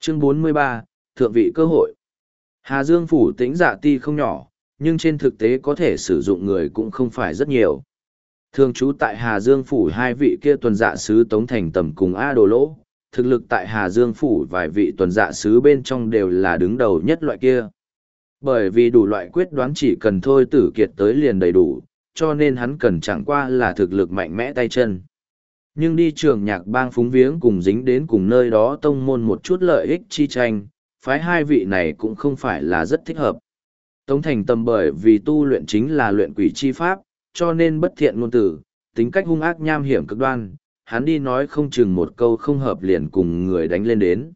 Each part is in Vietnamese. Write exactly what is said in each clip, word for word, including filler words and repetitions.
Chương bốn mươi ba, Thượng vị cơ hội. Hà Dương phủ tĩnh dạ ti không nhỏ, nhưng trên thực tế có thể sử dụng người cũng không phải rất nhiều. Thường trú tại Hà Dương phủ hai vị kia tuần dạ sứ Tống Thành Tầm cùng A Đồ Lỗ, thực lực tại Hà Dương phủ vài vị tuần dạ sứ bên trong đều là đứng đầu nhất loại kia. Bởi vì đủ loại quyết đoán chỉ cần thôi tử kiệt tới liền đầy đủ, cho nên hắn cần chẳng qua là thực lực mạnh mẽ tay chân. Nhưng đi trường nhạc bang phúng viếng cùng dính đến cùng nơi đó tông môn một chút lợi ích chi tranh, phái hai vị này cũng không phải là rất thích hợp. Tống Thành Tầm bởi vì tu luyện chính là luyện quỷ chi pháp, cho nên bất thiện ngôn tử, tính cách hung ác nham hiểm cực đoan, hắn đi nói không chừng một câu không hợp liền cùng người đánh lên đến.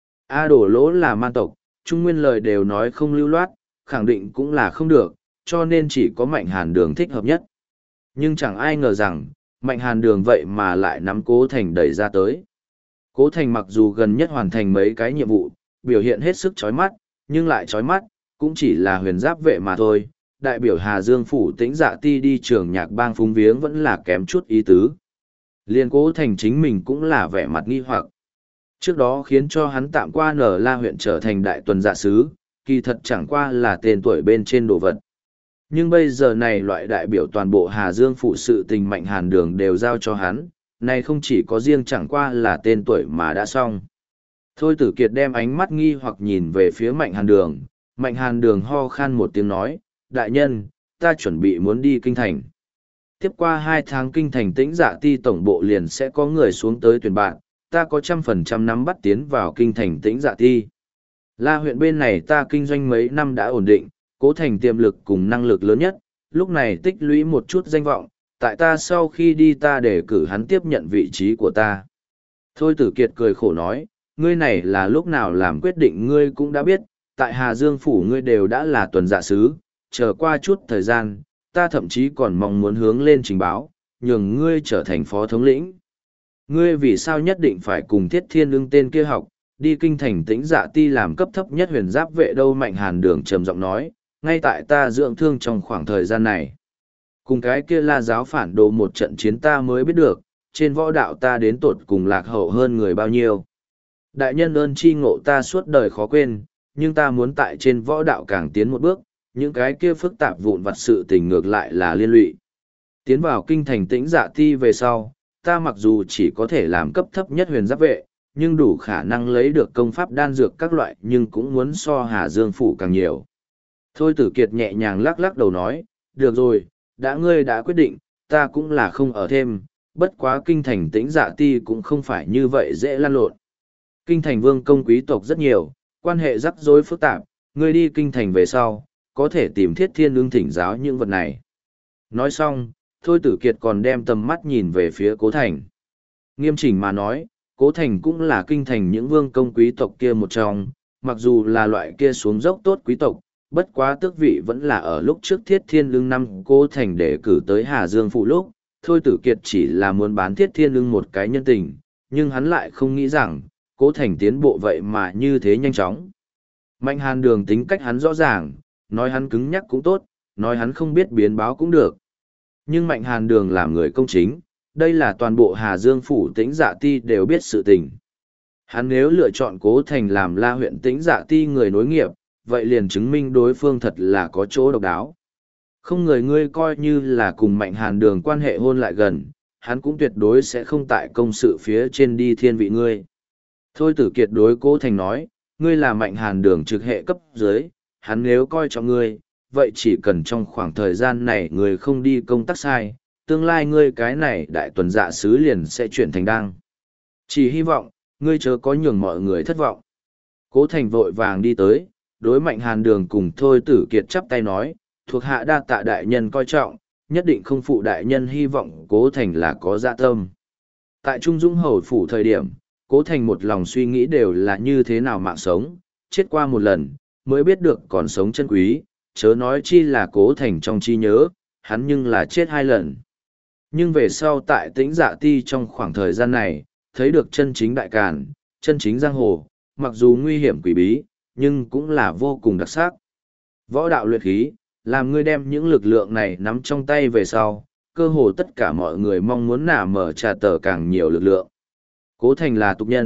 A Đổ Lỗ là man tộc, trung nguyên lời đều nói không lưu loát, khẳng định cũng là không được, cho nên chỉ có Mạnh Hàn Đường thích hợp nhất. Nhưng chẳng ai ngờ rằng, Mạnh Hàn Đường vậy mà lại nắm Cố Thành đẩy ra tới. Cố Thành mặc dù gần nhất hoàn thành mấy cái nhiệm vụ, biểu hiện hết sức chói mắt, nhưng lại chói mắt, cũng chỉ là huyền giáp vệ mà thôi. Đại biểu Hà Dương phủ tĩnh dạ ti đi trường nhạc bang phúng viếng vẫn là kém chút ý tứ. Liên Cố Thành chính mình cũng là vẻ mặt nghi hoặc. Trước đó khiến cho hắn tạm qua nở la huyện trở thành đại tuần dạ sứ, kỳ thật chẳng qua là tên tuổi bên trên đồ vật. Nhưng bây giờ này loại đại biểu toàn bộ Hà Dương phụ sự tình Mạnh Hàn Đường đều giao cho hắn, này không chỉ có riêng chẳng qua là tên tuổi mà đã xong. Thôi Tử Kiệt đem ánh mắt nghi hoặc nhìn về phía Mạnh Hàn Đường, Mạnh Hàn Đường ho khan một tiếng nói, đại nhân, ta chuẩn bị muốn đi kinh thành. Tiếp qua hai tháng kinh thành tĩnh dạ ti tổng bộ liền sẽ có người xuống tới tuyển bạn, ta có trăm phần trăm nắm bắt tiến vào kinh thành tĩnh dạ ti. La huyện bên này ta kinh doanh mấy năm đã ổn định, Cố Thành tiềm lực cùng năng lực lớn nhất, lúc này tích lũy một chút danh vọng, tại ta sau khi đi ta để cử hắn tiếp nhận vị trí của ta. Thôi Tử Kiệt cười khổ nói, ngươi này là lúc nào làm quyết định ngươi cũng đã biết, tại Hà Dương phủ ngươi đều đã là tuần dạ sứ, chờ qua chút thời gian, ta thậm chí còn mong muốn hướng lên trình báo, nhường ngươi trở thành phó thống lĩnh. Ngươi vì sao nhất định phải cùng Thiết Thiên Ưng tên kia học, đi kinh thành tĩnh dạ ti làm cấp thấp nhất huyền giáp vệ đâu? Mạnh Hàn Đường trầm giọng nói, ngay tại ta dưỡng thương trong khoảng thời gian này. Cùng cái kia La giáo phản đồ một trận chiến ta mới biết được, trên võ đạo ta đến tột cùng lạc hậu hơn người bao nhiêu. Đại nhân ơn chi ngộ ta suốt đời khó quên, nhưng ta muốn tại trên võ đạo càng tiến một bước, những cái kia phức tạp vụn vặt sự tình ngược lại là liên lụy. Tiến vào kinh thành tĩnh dạ ti về sau, ta mặc dù chỉ có thể làm cấp thấp nhất huyền giáp vệ, nhưng đủ khả năng lấy được công pháp đan dược các loại nhưng cũng muốn so Hà Dương phủ càng nhiều. Thôi Tử Kiệt nhẹ nhàng lắc lắc đầu nói, được rồi, đã ngươi đã quyết định, ta cũng là không ở thêm, bất quá kinh thành tĩnh dạ ti cũng không phải như vậy dễ lan lộn. Kinh thành vương công quý tộc rất nhiều, quan hệ rắc rối phức tạp, ngươi đi kinh thành về sau, có thể tìm Thiết Thiên Ưng thỉnh giáo những vật này. Nói xong, Thôi Tử Kiệt còn đem tầm mắt nhìn về phía Cố Thành. Nghiêm chỉnh mà nói, Cố Thành cũng là kinh thành những vương công quý tộc kia một trong, mặc dù là loại kia xuống dốc tốt quý tộc, bất quá tước vị vẫn là ở lúc trước Thiết Thiên Ưng năm Cố Thành để cử tới Hà Dương phụ lúc, Thôi Tử Kiệt chỉ là muốn bán Thiết Thiên Ưng một cái nhân tình, nhưng hắn lại không nghĩ rằng, Cố Thành tiến bộ vậy mà như thế nhanh chóng. Mạnh Hàn Đường tính cách hắn rõ ràng, nói hắn cứng nhắc cũng tốt, nói hắn không biết biến báo cũng được. Nhưng Mạnh Hàn Đường làm người công chính, đây là toàn bộ Hà Dương phủ tĩnh dạ ti đều biết sự tình. Hắn nếu lựa chọn Cố Thành làm La huyện tĩnh dạ ti người nối nghiệp, vậy liền chứng minh đối phương thật là có chỗ độc đáo. Không người ngươi coi như là cùng Mạnh Hàn Đường quan hệ hôn lại gần, hắn cũng tuyệt đối sẽ không tại công sự phía trên đi thiên vị ngươi. Thôi Tử Kiệt đối Cố Thành nói, ngươi là Mạnh Hàn Đường trực hệ cấp dưới, hắn nếu coi trọng ngươi, vậy chỉ cần trong khoảng thời gian này ngươi không đi công tác sai, tương lai ngươi cái này đại tuần dạ sứ liền sẽ chuyển thành đăng. Chỉ hy vọng, ngươi chớ có nhường mọi người thất vọng. Cố Thành vội vàng đi tới, đối Mạnh Hàn Đường cùng Thôi Tử Kiệt chắp tay nói, thuộc hạ đa tạ đại nhân coi trọng, nhất định không phụ đại nhân hy vọng Cố Thành là có dạ tâm. Tại Trung Dũng Hầu phủ thời điểm, Cố Thành một lòng suy nghĩ đều là như thế nào mạng sống, chết qua một lần, mới biết được còn sống chân quý, chớ nói chi là Cố Thành trong trí nhớ, hắn nhưng là chết hai lần. Nhưng về sau tại tĩnh dạ ti trong khoảng thời gian này, thấy được chân chính đại càn, chân chính giang hồ, mặc dù nguy hiểm quỷ bí, nhưng cũng là vô cùng đặc sắc. Võ đạo luyện khí, làm ngươi đem những lực lượng này nắm trong tay về sau, cơ hồ tất cả mọi người mong muốn nả mở trà tờ càng nhiều lực lượng. Cố Thành là tục nhân,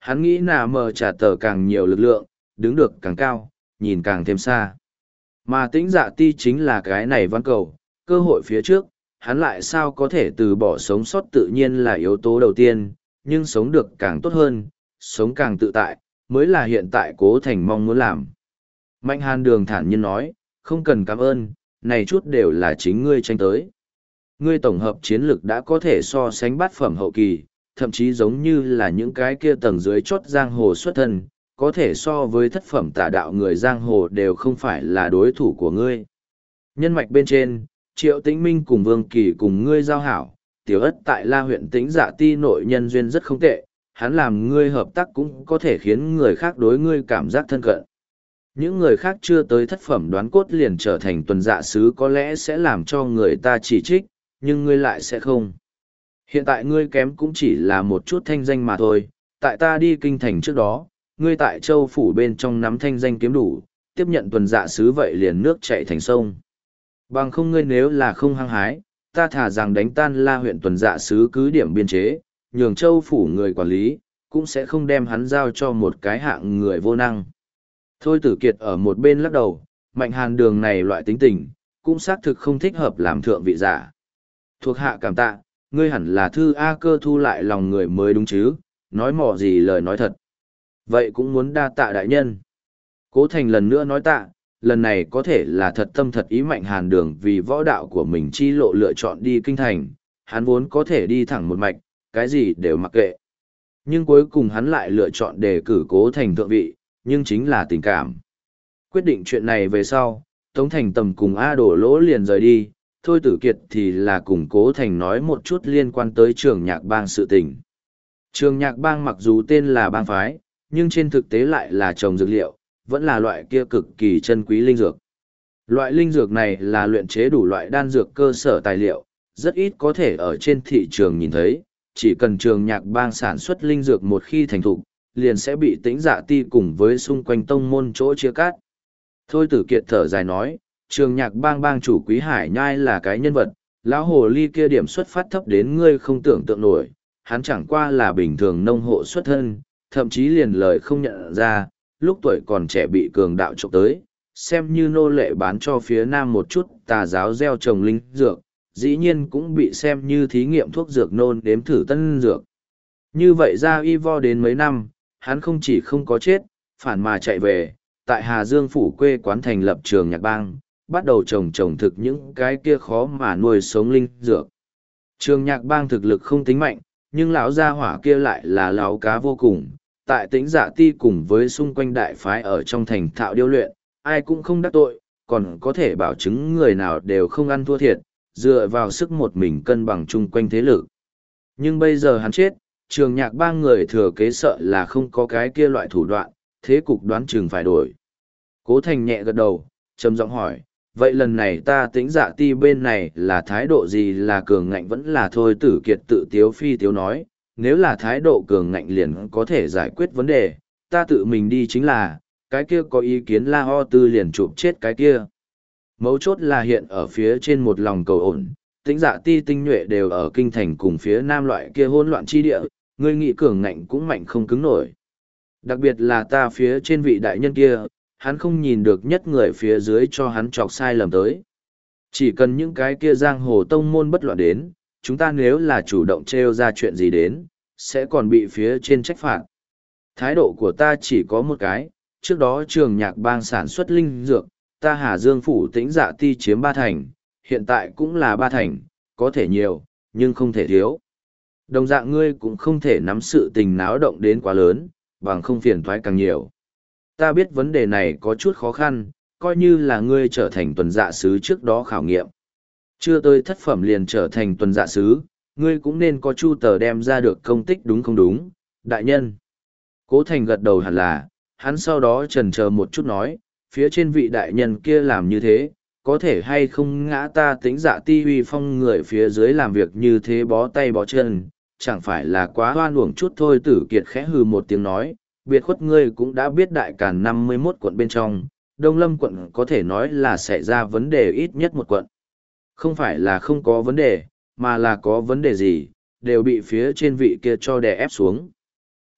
hắn nghĩ nà mờ trả tờ càng nhiều lực lượng, đứng được càng cao, nhìn càng thêm xa. Mà tĩnh dạ ti chính là cái này văn cầu, cơ hội phía trước, hắn lại sao có thể từ bỏ sống sót tự nhiên là yếu tố đầu tiên, nhưng sống được càng tốt hơn, sống càng tự tại, mới là hiện tại Cố Thành mong muốn làm. Mạnh Hàn Đường thản nhiên nói, không cần cảm ơn, này chút đều là chính ngươi tranh tới. Ngươi tổng hợp chiến lực đã có thể so sánh bát phẩm hậu kỳ, thậm chí giống như là những cái kia tầng dưới chốt giang hồ xuất thân, có thể so với thất phẩm tà đạo người giang hồ đều không phải là đối thủ của ngươi. Nhân mạch bên trên, Triệu Tĩnh Minh cùng Vương Kỳ cùng ngươi giao hảo, Tiểu Ất tại La huyện Tĩnh Dạ Ti nội nhân duyên rất không tệ, hắn làm ngươi hợp tác cũng có thể khiến người khác đối ngươi cảm giác thân cận. Những người khác chưa tới thất phẩm đoán cốt liền trở thành tuần dạ sứ có lẽ sẽ làm cho người ta chỉ trích, nhưng ngươi lại sẽ không. Hiện tại ngươi kém cũng chỉ là một chút thanh danh mà thôi, tại ta đi kinh thành trước đó, ngươi tại châu phủ bên trong nắm thanh danh kiếm đủ, tiếp nhận tuần dạ sứ vậy liền nước chạy thành sông. Bằng không ngươi nếu là không hăng hái, ta thả rằng đánh tan La huyện tuần dạ sứ cứ điểm biên chế, nhường châu phủ người quản lý, cũng sẽ không đem hắn giao cho một cái hạng người vô năng. Thôi Tử Kiệt ở một bên lắc đầu, Mạnh Hàn Đường này loại tính tình, cũng xác thực không thích hợp làm thượng vị giả. Thuộc hạ cảm tạ, ngươi hẳn là thư A Cơ thu lại lòng người mới đúng chứ, nói mỏ gì lời nói thật. Vậy cũng muốn đa tạ đại nhân. Cố Thành lần nữa nói tạ, lần này có thể là thật tâm thật ý Mạnh Hàn Đường vì võ đạo của mình chi lộ lựa chọn đi kinh thành, hắn vốn có thể đi thẳng một mạch, cái gì đều mặc kệ. Nhưng cuối cùng hắn lại lựa chọn đề cử Cố Thành thượng vị, nhưng chính là tình cảm. Quyết định chuyện này về sau, Tống Thành Tầm cùng A Đổ Lỗ liền rời đi, Thôi Tử Kiệt thì là cùng Cố Thành nói một chút liên quan tới trường nhạc bang sự tình. Trường nhạc bang mặc dù tên là bang phái, nhưng trên thực tế lại là trồng dược liệu, vẫn là loại kia cực kỳ chân quý linh dược. Loại linh dược này là luyện chế đủ loại đan dược cơ sở tài liệu, rất ít có thể ở trên thị trường nhìn thấy, chỉ cần trường nhạc bang sản xuất linh dược một khi thành thục, liền sẽ bị Tĩnh Dạ Ti cùng với xung quanh tông môn chỗ chia cắt. Thôi Tử Kiệt thở dài nói, trường nhạc bang bang chủ Quý Hải Nhai là cái nhân vật, lão hồ ly kia điểm xuất phát thấp đến ngươi không tưởng tượng nổi, hắn chẳng qua là bình thường nông hộ xuất thân, thậm chí liền lời không nhận ra, lúc tuổi còn trẻ bị cường đạo trộm tới, xem như nô lệ bán cho phía nam một chút tà giáo gieo trồng linh dược, dĩ nhiên cũng bị xem như thí nghiệm thuốc dược nôn đếm thử tân dược. Như vậy ra y vo đến mấy năm, hắn không chỉ không có chết, phản mà chạy về, tại Hà Dương phủ quê quán thành lập trường nhạc bang, bắt đầu trồng trồng thực những cái kia khó mà nuôi sống linh dược. Trường nhạc bang thực lực không tính mạnh, nhưng lão gia hỏa kia lại là lão cá vô cùng, tại Tĩnh Dạ Ti cùng với xung quanh đại phái ở trong thành thạo điêu luyện, ai cũng không đắc tội, còn có thể bảo chứng người nào đều không ăn thua thiệt, dựa vào sức một mình cân bằng chung quanh thế lực. Nhưng bây giờ hắn chết, trường nhạc bang người thừa kế sợ là không có cái kia loại thủ đoạn, thế cục đoán chừng phải đổi. Cố Thành nhẹ gật đầu, trầm giọng hỏi, vậy lần này ta Tĩnh Dạ Ti bên này là thái độ gì, là cường ngạnh vẫn là Thôi Tử Kiệt tự tiếu phi tiếu nói, nếu là thái độ cường ngạnh liền có thể giải quyết vấn đề, ta tự mình đi chính là, cái kia có ý kiến La Ho Tư liền chụp chết cái kia. Mấu chốt là hiện ở phía trên một lòng cầu ổn, Tĩnh Dạ Ti tinh nhuệ đều ở kinh thành cùng phía nam loại kia hỗn loạn chi địa, người nghị cường ngạnh cũng mạnh không cứng nổi. Đặc biệt là ta phía trên vị đại nhân kia, hắn không nhìn được nhất người phía dưới cho hắn chọc sai lầm tới. Chỉ cần những cái kia giang hồ tông môn bất loạn đến, chúng ta nếu là chủ động trêu ra chuyện gì đến, sẽ còn bị phía trên trách phạt. Thái độ của ta chỉ có một cái, trước đó trường nhạc bang sản xuất linh dược, ta Hà Dương phủ Tĩnh Dạ Ti chiếm ba thành, hiện tại cũng là ba thành, có thể nhiều, nhưng không thể thiếu. Đồng dạng ngươi cũng không thể nắm sự tình náo động đến quá lớn, bằng không phiền toái càng nhiều. Ta biết vấn đề này có chút khó khăn, coi như là ngươi trở thành tuần dạ sứ trước đó khảo nghiệm. Chưa tới thất phẩm liền trở thành tuần dạ sứ, ngươi cũng nên có chu tờ đem ra được công tích đúng không đúng, đại nhân. Cố Thành gật đầu hẳn là, hắn sau đó chần chờ một chút nói, phía trên vị đại nhân kia làm như thế, có thể hay không ngã ta Tĩnh Dạ Ti uy phong người phía dưới làm việc như thế bó tay bó chân, chẳng phải là quá hoan uổng chút thôi. Tử Kiệt khẽ hừ một tiếng nói, biệt khuất ngươi cũng đã biết đại càn năm mươi mốt quận bên trong, Đông Lâm quận có thể nói là xảy ra vấn đề ít nhất một quận. Không phải là không có vấn đề, mà là có vấn đề gì, đều bị phía trên vị kia cho đè ép xuống.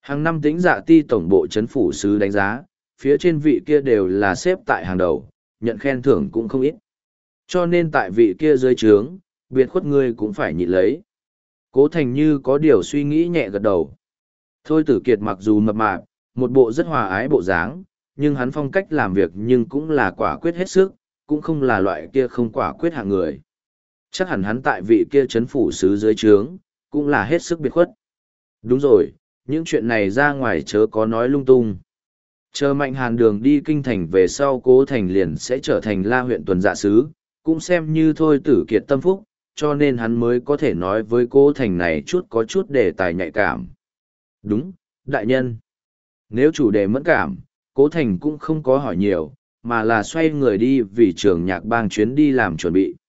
Hàng năm Tĩnh Dạ Ti tổng bộ chấn phủ sứ đánh giá, phía trên vị kia đều là xếp tại hàng đầu, nhận khen thưởng cũng không ít. Cho nên tại vị kia dưới trướng, biệt khuất ngươi cũng phải nhịn lấy. Cố Thành như có điều suy nghĩ nhẹ gật đầu. Thôi Tử Kiệt mặc dù mập mạp, một bộ rất hòa ái bộ dáng, nhưng hắn phong cách làm việc nhưng cũng là quả quyết hết sức, cũng không là loại kia không quả quyết hạng người. Chắc hẳn hắn tại vị kia chấn phủ sứ dưới trướng, cũng là hết sức biệt khuất. Đúng rồi, những chuyện này ra ngoài chớ có nói lung tung. Chờ Mạnh Hàn đường đi kinh thành về sau Cố Thành liền sẽ trở thành La huyện tuần dạ sứ, cũng xem như Thôi Tử Kiệt tâm phúc, cho nên hắn mới có thể nói với Cố Thành này chút có chút đề tài nhạy cảm. Đúng, đại nhân. Nếu chủ đề mẫn cảm, Cố Thành cũng không có hỏi nhiều, mà là xoay người đi vì trường nhạc bang chuyến đi làm chuẩn bị.